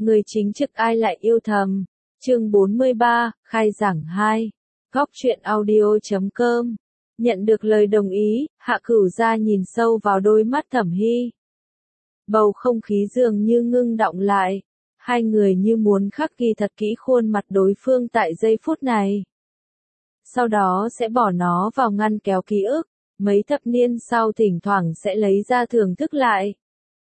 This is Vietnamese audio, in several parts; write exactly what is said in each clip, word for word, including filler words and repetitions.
người chính trực ai lại yêu thầm. Chương bốn mươi ba, khai giảng hai. Góc truyện audio chấm com. Nhận được lời đồng ý, Hạ Cửu Gia nhìn sâu vào đôi mắt Thẩm Hy. Bầu không khí dường như ngưng đọng lại. Hai người như muốn khắc ghi thật kỹ khuôn mặt đối phương tại giây phút này. Sau đó sẽ bỏ nó vào ngăn kéo ký ức, mấy thập niên sau thỉnh thoảng sẽ lấy ra thưởng thức lại.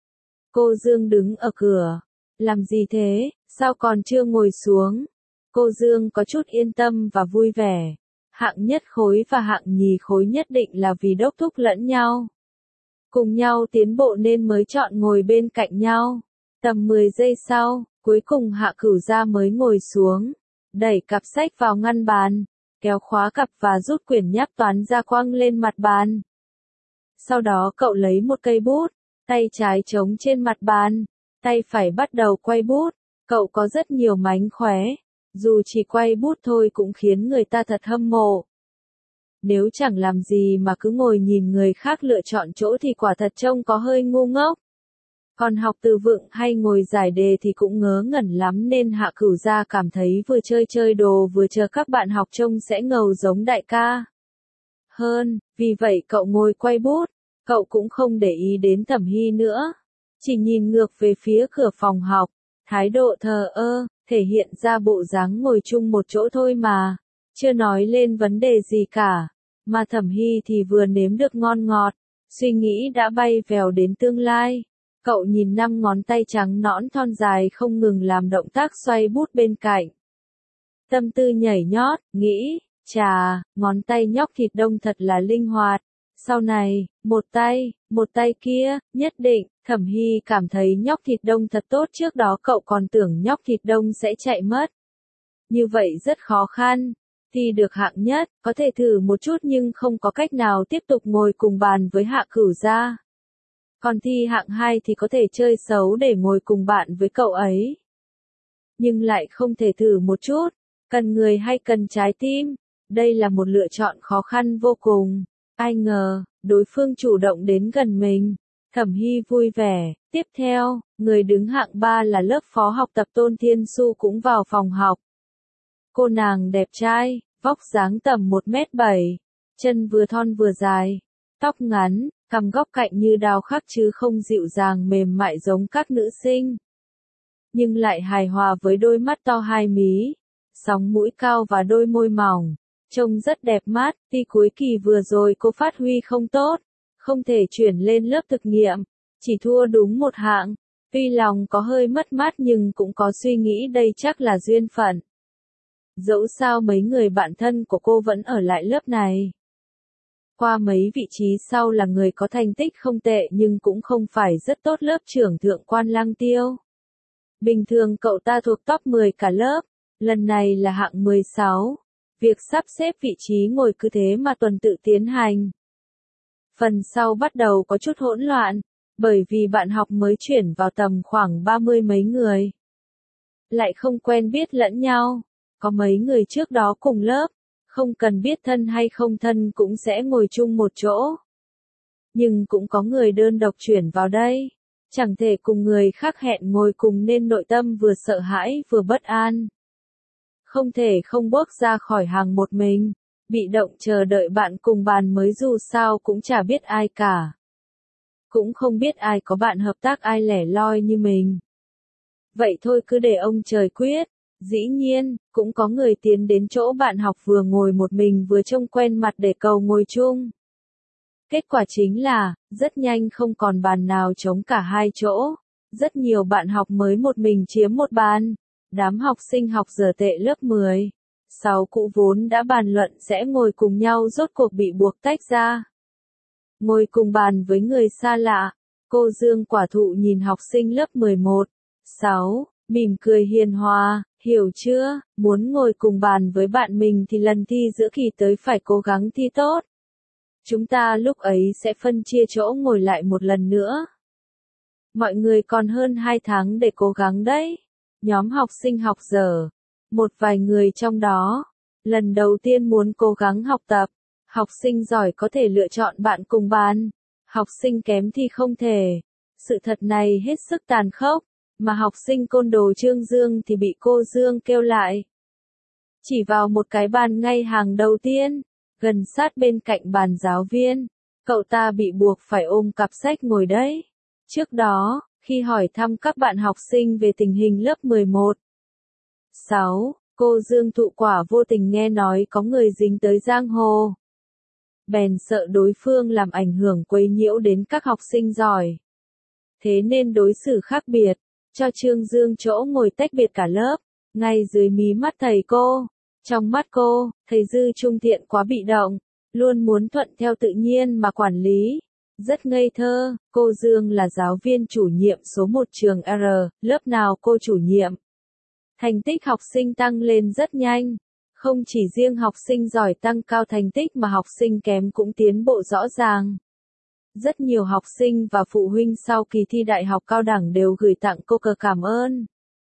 Cô Dương đứng ở cửa. Làm gì thế, sao còn chưa ngồi xuống? Cô Dương có chút yên tâm và vui vẻ. Hạng nhất khối và hạng nhì khối nhất định là vì đốc thúc lẫn nhau. Cùng nhau tiến bộ nên mới chọn ngồi bên cạnh nhau. Tầm mười giây sau, cuối cùng Hạ Cửu Gia mới ngồi xuống, đẩy cặp sách vào ngăn bàn, kéo khóa cặp và rút quyển nháp toán ra quăng lên mặt bàn. Sau đó cậu lấy một cây bút, tay trái chống trên mặt bàn, tay phải bắt đầu quay bút. Cậu có rất nhiều mánh khóe, dù chỉ quay bút thôi cũng khiến người ta thật hâm mộ. Nếu chẳng làm gì mà cứ ngồi nhìn người khác lựa chọn chỗ thì quả thật trông có hơi ngu ngốc. Còn học từ vựng hay ngồi giải đề thì cũng ngớ ngẩn lắm nên Hạ Cửu Gia cảm thấy vừa chơi chơi đồ vừa chờ các bạn học trông sẽ ngầu giống đại ca. Hơn, vì vậy cậu ngồi quay bút, cậu cũng không để ý đến Thẩm Hy nữa. Chỉ nhìn ngược về phía cửa phòng học, thái độ thờ ơ, thể hiện ra bộ dáng ngồi chung một chỗ thôi mà, chưa nói lên vấn đề gì cả. Mà Thẩm Hy thì vừa nếm được ngon ngọt, suy nghĩ đã bay vèo đến tương lai. Cậu nhìn năm ngón tay trắng nõn thon dài không ngừng làm động tác xoay bút bên cạnh. Tâm tư nhảy nhót, nghĩ, chà, ngón tay nhóc thịt đông thật là linh hoạt. Sau này, một tay, một tay kia, nhất định, Thẩm Hy cảm thấy nhóc thịt đông thật tốt. Trước đó cậu còn tưởng nhóc thịt đông sẽ chạy mất. Như vậy rất khó khăn. Thi được hạng nhất, có thể thử một chút nhưng không có cách nào tiếp tục ngồi cùng bàn với Hạ Cửu Gia. Còn thi hạng hai thì có thể chơi xấu để ngồi cùng bạn với cậu ấy. Nhưng lại không thể thử một chút, cần người hay cần trái tim, đây là một lựa chọn khó khăn vô cùng. Ai ngờ, đối phương chủ động đến gần mình. Thẩm Hy vui vẻ. Tiếp theo, người đứng hạng ba là lớp phó học tập Tôn Thiên Su cũng vào phòng học. Cô nàng đẹp trai, vóc dáng tầm một mét bảy, chân vừa thon vừa dài, tóc ngắn, cằm góc cạnh như đao khắc chứ không dịu dàng mềm mại giống các nữ sinh. Nhưng lại hài hòa với đôi mắt to hai mí, sóng mũi cao và đôi môi mỏng, trông rất đẹp mắt. Tuy cuối kỳ vừa rồi cô phát huy không tốt, không thể chuyển lên lớp thực nghiệm, chỉ thua đúng một hạng. Tuy lòng có hơi mất mát nhưng cũng có suy nghĩ đây chắc là duyên phận. Dẫu sao mấy người bạn thân của cô vẫn ở lại lớp này. Qua mấy vị trí sau là người có thành tích không tệ nhưng cũng không phải rất tốt lớp trưởng Thượng Quan Lăng Tiêu. Bình thường cậu ta thuộc top mười cả lớp, lần này là hạng mười sáu. Việc sắp xếp vị trí ngồi cứ thế mà tuần tự tiến hành. Phần sau bắt đầu có chút hỗn loạn, bởi vì bạn học mới chuyển vào tầm khoảng ba mươi mấy người. Lại không quen biết lẫn nhau, có mấy người trước đó cùng lớp. Không cần biết thân hay không thân cũng sẽ ngồi chung một chỗ. Nhưng cũng có người đơn độc chuyển vào đây. Chẳng thể cùng người khác hẹn ngồi cùng nên nội tâm vừa sợ hãi vừa bất an. Không thể không bước ra khỏi hàng một mình. Bị động chờ đợi bạn cùng bàn mới dù sao cũng chả biết ai cả. Cũng không biết ai có bạn hợp tác ai lẻ loi như mình. Vậy thôi cứ để ông trời quyết. Dĩ nhiên, cũng có người tiến đến chỗ bạn học vừa ngồi một mình vừa trông quen mặt để cầu ngồi chung. Kết quả chính là, rất nhanh không còn bàn nào trống cả hai chỗ. Rất nhiều bạn học mới một mình chiếm một bàn. Đám học sinh học dở tệ lớp mười. Sáu cũ vốn đã bàn luận sẽ ngồi cùng nhau rốt cuộc bị buộc tách ra. Ngồi cùng bàn với người xa lạ. Cô Dương quả thụ nhìn học sinh lớp mười một, sáu, mỉm cười hiền hòa. Hiểu chưa, muốn ngồi cùng bàn với bạn mình thì lần thi giữa kỳ tới phải cố gắng thi tốt. Chúng ta lúc ấy sẽ phân chia chỗ ngồi lại một lần nữa. Mọi người còn hơn hai tháng để cố gắng đấy. Nhóm học sinh học dở. Một vài người trong đó. Lần đầu tiên muốn cố gắng học tập. Học sinh giỏi có thể lựa chọn bạn cùng bàn. Học sinh kém thì không thể. Sự thật này hết sức tàn khốc. mà học sinh côn đồ Trương Dương thì bị cô Dương kêu lại. Chỉ vào một cái bàn ngay hàng đầu tiên, gần sát bên cạnh bàn giáo viên, cậu ta bị buộc phải ôm cặp sách ngồi đấy. Trước đó, khi hỏi thăm các bạn học sinh về tình hình lớp mười một, sáu, cô Dương thụ quả vô tình nghe nói có người dính tới giang hồ. Bèn sợ đối phương làm ảnh hưởng quấy nhiễu đến các học sinh giỏi. Thế nên đối xử khác biệt, cho Trương Dương chỗ ngồi tách biệt cả lớp, ngay dưới mí mắt thầy cô. Trong mắt cô, thầy Dư Trung Thiện quá bị động, luôn muốn thuận theo tự nhiên mà quản lý. Rất ngây thơ, cô Dương là giáo viên chủ nhiệm số một trường R, lớp nào cô chủ nhiệm. Thành tích học sinh tăng lên rất nhanh. Không chỉ riêng học sinh giỏi tăng cao thành tích mà học sinh kém cũng tiến bộ rõ ràng. Rất nhiều học sinh và phụ huynh sau kỳ thi đại học cao đẳng đều gửi tặng cô cờ cảm ơn.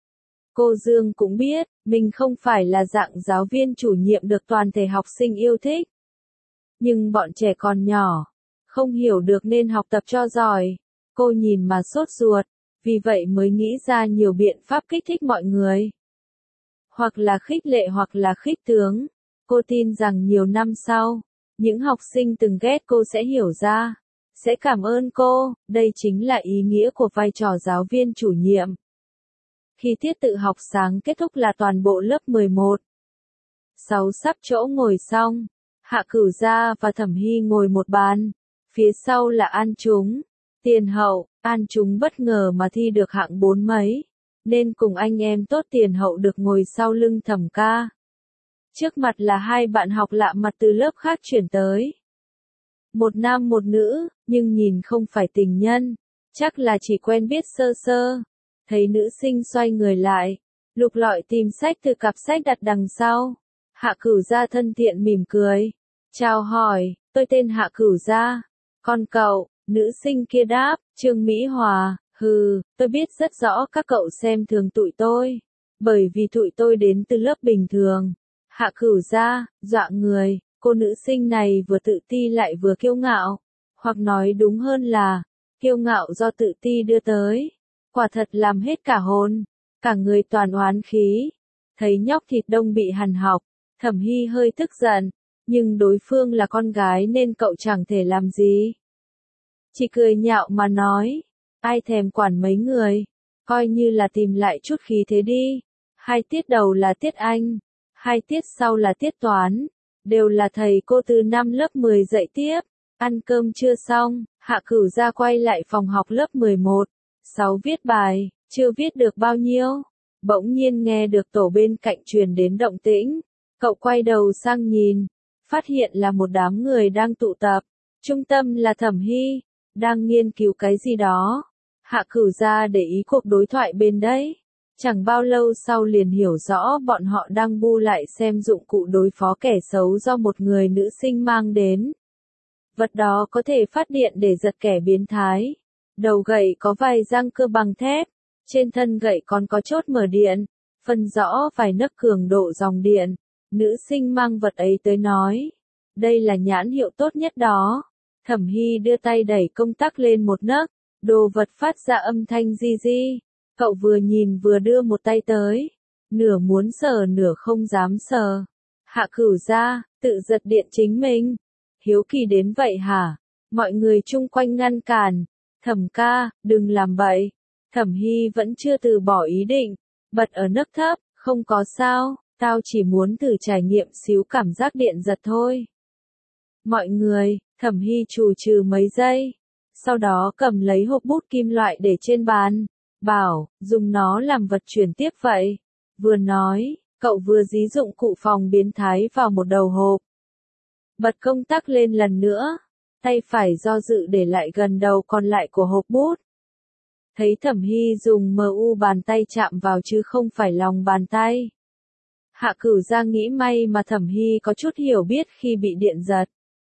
Cô Dương cũng biết, mình không phải là dạng giáo viên chủ nhiệm được toàn thể học sinh yêu thích. Nhưng bọn trẻ còn nhỏ, không hiểu được nên học tập cho giỏi. Cô nhìn mà sốt ruột, vì vậy mới nghĩ ra nhiều biện pháp kích thích mọi người. Hoặc là khích lệ hoặc là khích tướng. Cô tin rằng nhiều năm sau, những học sinh từng ghét cô sẽ hiểu ra, sẽ cảm ơn cô. Đây chính là ý nghĩa của vai trò giáo viên chủ nhiệm. Khi tiết tự học sáng kết thúc là toàn bộ lớp mười một. sáu sắp chỗ ngồi xong, Hạ Cửu Gia và Thẩm Hy ngồi một bàn, phía sau là An Chúng, Tiền Hậu. An Chúng bất ngờ mà thi được hạng bốn mấy, nên cùng anh em tốt Tiền Hậu được ngồi sau lưng Thẩm ca. Trước mặt là hai bạn học lạ mặt từ lớp khác chuyển tới. Một nam một nữ, nhưng nhìn không phải tình nhân, chắc là chỉ quen biết sơ sơ. Thấy nữ sinh xoay người lại, lục lọi tìm sách từ cặp sách đặt đằng sau. Hạ Cửu Gia thân thiện mỉm cười, chào hỏi, tôi tên Hạ Cửu Gia. Còn cậu? Nữ sinh kia đáp, Trương Mỹ Hòa. Hừ, tôi biết rất rõ các cậu xem thường tụi tôi, bởi vì tụi tôi đến từ lớp bình thường. Hạ Cửu Gia, dọa người, cô nữ sinh này vừa tự ti lại vừa kiêu ngạo, hoặc nói đúng hơn là, kiêu ngạo do tự ti đưa tới. Quả thật làm hết cả hồn, cả người toàn oán khí. Thấy nhóc thịt đông bị hằn học, Thẩm Hy hơi tức giận, nhưng đối phương là con gái nên cậu chẳng thể làm gì. Chỉ cười nhạo mà nói, ai thèm quản mấy người, coi như là tìm lại chút khí thế đi. Hai tiết đầu là tiết Anh, hai tiết sau là tiết Toán, đều là thầy cô từ năm lớp mười dạy tiếp. Ăn cơm chưa xong, Hạ Cửu Gia quay lại phòng học lớp mười một. Sáu viết bài, chưa viết được bao nhiêu. Bỗng nhiên nghe được tổ bên cạnh truyền đến động tĩnh. Cậu quay đầu sang nhìn, phát hiện là một đám người đang tụ tập. Trung tâm là Thẩm Hy, đang nghiên cứu cái gì đó. Hạ Cửu Gia để ý cuộc đối thoại bên đấy. Chẳng bao lâu sau liền hiểu rõ bọn họ đang bu lại xem dụng cụ đối phó kẻ xấu do một người nữ sinh mang đến. Vật đó có thể phát điện để giật kẻ biến thái. Đầu gậy có vài răng cưa bằng thép, trên thân gậy còn có chốt mở điện, phân rõ vài nấc cường độ dòng điện. Nữ sinh mang vật ấy tới nói, đây là nhãn hiệu tốt nhất đó. Thẩm Hy đưa tay đẩy công tắc lên một nấc, đồ vật phát ra âm thanh di di. Cậu vừa nhìn vừa đưa một tay tới, nửa muốn sờ nửa không dám sờ. Hạ Cửu Gia, tự giật điện chính mình. Hiếu kỳ đến vậy hả? Mọi người chung quanh ngăn cản. Thẩm ca, đừng làm vậy. Thẩm Hy vẫn chưa từ bỏ ý định, bật ở nấc thấp, không có sao, tao chỉ muốn thử trải nghiệm xíu cảm giác điện giật thôi. Mọi người, Thẩm Hy chù trừ mấy giây, sau đó cầm lấy hộp bút kim loại để trên bàn, bảo, dùng nó làm vật chuyển tiếp vậy. Vừa nói, cậu vừa dí dụng cụ phòng biến thái vào một đầu hộp. Bật công tắc lên lần nữa. Tay phải do dự để lại gần đầu còn lại của hộp bút. Thấy Thẩm Hy dùng mờ u bàn tay chạm vào chứ không phải lòng bàn tay. Hạ Cửu Gia nghĩ may mà Thẩm Hy có chút hiểu biết khi bị điện giật.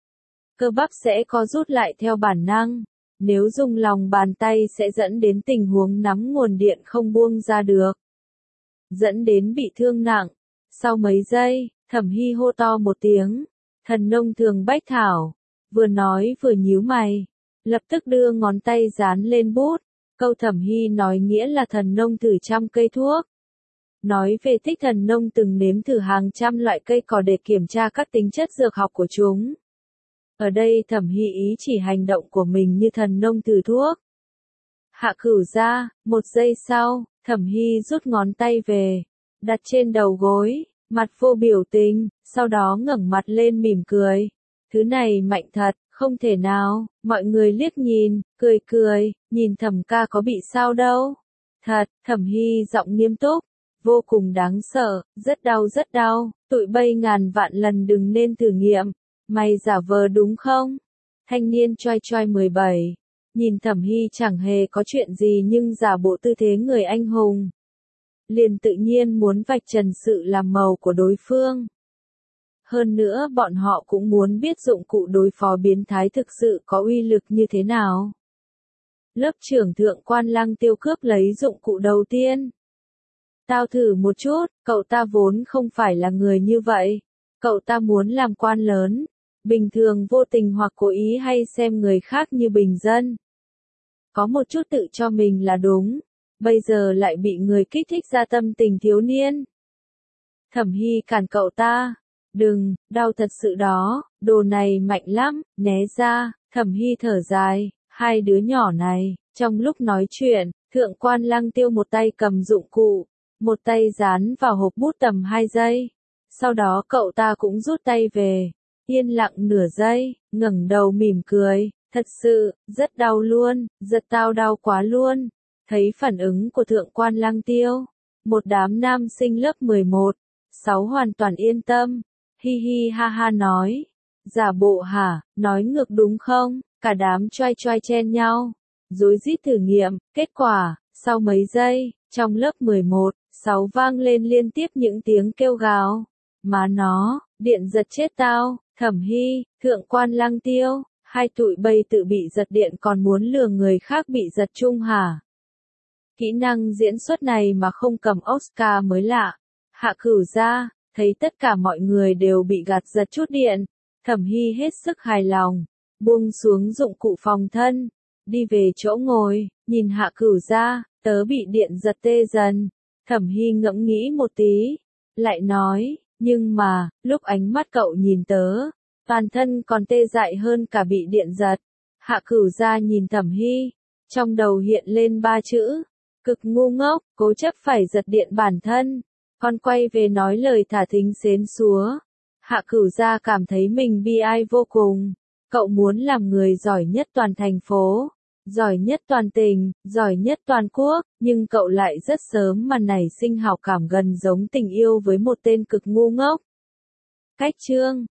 Cơ bắp sẽ co rút lại theo bản năng. Nếu dùng lòng bàn tay sẽ dẫn đến tình huống nắm nguồn điện không buông ra được, dẫn đến bị thương nặng. Sau mấy giây, Thẩm Hy hô to một tiếng, thần nông thường bách thảo. Vừa nói vừa nhíu mày, lập tức đưa ngón tay dán lên bút, Câu Thẩm Hy nói nghĩa là thần nông thử trăm cây thuốc. Nói về thích thần nông từng nếm thử hàng trăm loại cây cỏ để kiểm tra các tính chất dược học của chúng. Ở đây Thẩm Hy ý chỉ hành động của mình như thần nông thử thuốc. Hạ Cửu ra, một giây sau, Thẩm Hy rút ngón tay về, đặt trên đầu gối, mặt vô biểu tình, sau đó ngẩng mặt lên mỉm cười. Thứ này mạnh thật, không thể nào, mọi người liếc nhìn, cười cười, nhìn Thẩm ca có bị sao đâu. Thật, Thẩm Hy giọng nghiêm túc, vô cùng đáng sợ, rất đau rất đau, tụi bay ngàn vạn lần đừng nên thử nghiệm. Mày giả vờ đúng không? Thanh niên choai choai mười bảy, nhìn Thẩm Hy chẳng hề có chuyện gì nhưng giả bộ tư thế người anh hùng. Liền tự nhiên muốn vạch trần sự làm màu của đối phương. Hơn nữa bọn họ cũng muốn biết dụng cụ đối phó biến thái thực sự có uy lực như thế nào. Lớp trưởng Thượng Quan Lăng Tiêu cướp lấy dụng cụ đầu tiên. Tao thử một chút, cậu ta vốn không phải là người như vậy. Cậu ta muốn làm quan lớn. Bình thường vô tình hoặc cố ý hay xem người khác như bình dân. Có một chút tự cho mình là đúng. Bây giờ lại bị người kích thích ra tâm tình thiếu niên. Thẩm Hy cản cậu ta. Đừng, đau thật sự đó, đồ này mạnh lắm, né ra. Thẩm Hy thở dài. Hai đứa nhỏ này, trong lúc nói chuyện, Thượng Quan Lăng Tiêu một tay cầm dụng cụ, một tay dán vào hộp bút tầm hai giây. Sau đó cậu ta cũng rút tay về. Yên lặng nửa giây, ngẩng đầu mỉm cười, thật sự, rất đau luôn, giật tao đau quá luôn. Thấy phản ứng của Thượng Quan Lăng Tiêu, một đám nam sinh lớp mười một, sáu hoàn toàn yên tâm, hi hi ha ha nói, giả bộ hả, nói ngược đúng không, cả đám choai choai chen nhau, rối rít thử nghiệm, kết quả, sau mấy giây, trong lớp mười một, sáu vang lên liên tiếp những tiếng kêu gào, má nó, điện giật chết tao. Thẩm Hy, Thượng Quan Lăng Tiêu, hai tụi bay tự bị giật điện còn muốn lừa người khác bị giật chung hả? Kỹ năng diễn xuất này mà không cầm Oscar mới lạ. Hạ Cửu ra, thấy tất cả mọi người đều bị gạt giật chút điện. Thẩm Hy hết sức hài lòng, buông xuống dụng cụ phòng thân, đi về chỗ ngồi, nhìn Hạ Cửu ra, tớ bị điện giật tê dần. Thẩm Hy ngẫm nghĩ một tí, lại nói. Nhưng mà, lúc ánh mắt cậu nhìn tớ, toàn thân còn tê dại hơn cả bị điện giật. Hạ Cửu ra nhìn Thẩm Hy, trong đầu hiện lên ba chữ, cực ngu ngốc, cố chấp phải giật điện bản thân. Con quay về nói lời thả thính xến xúa. Hạ Cửu ra cảm thấy mình bi ai vô cùng. Cậu muốn làm người giỏi nhất toàn thành phố, giỏi nhất toàn tỉnh, giỏi nhất toàn quốc, nhưng cậu lại rất sớm mà nảy sinh hảo cảm gần giống tình yêu với một tên cực ngu ngốc. Cách chương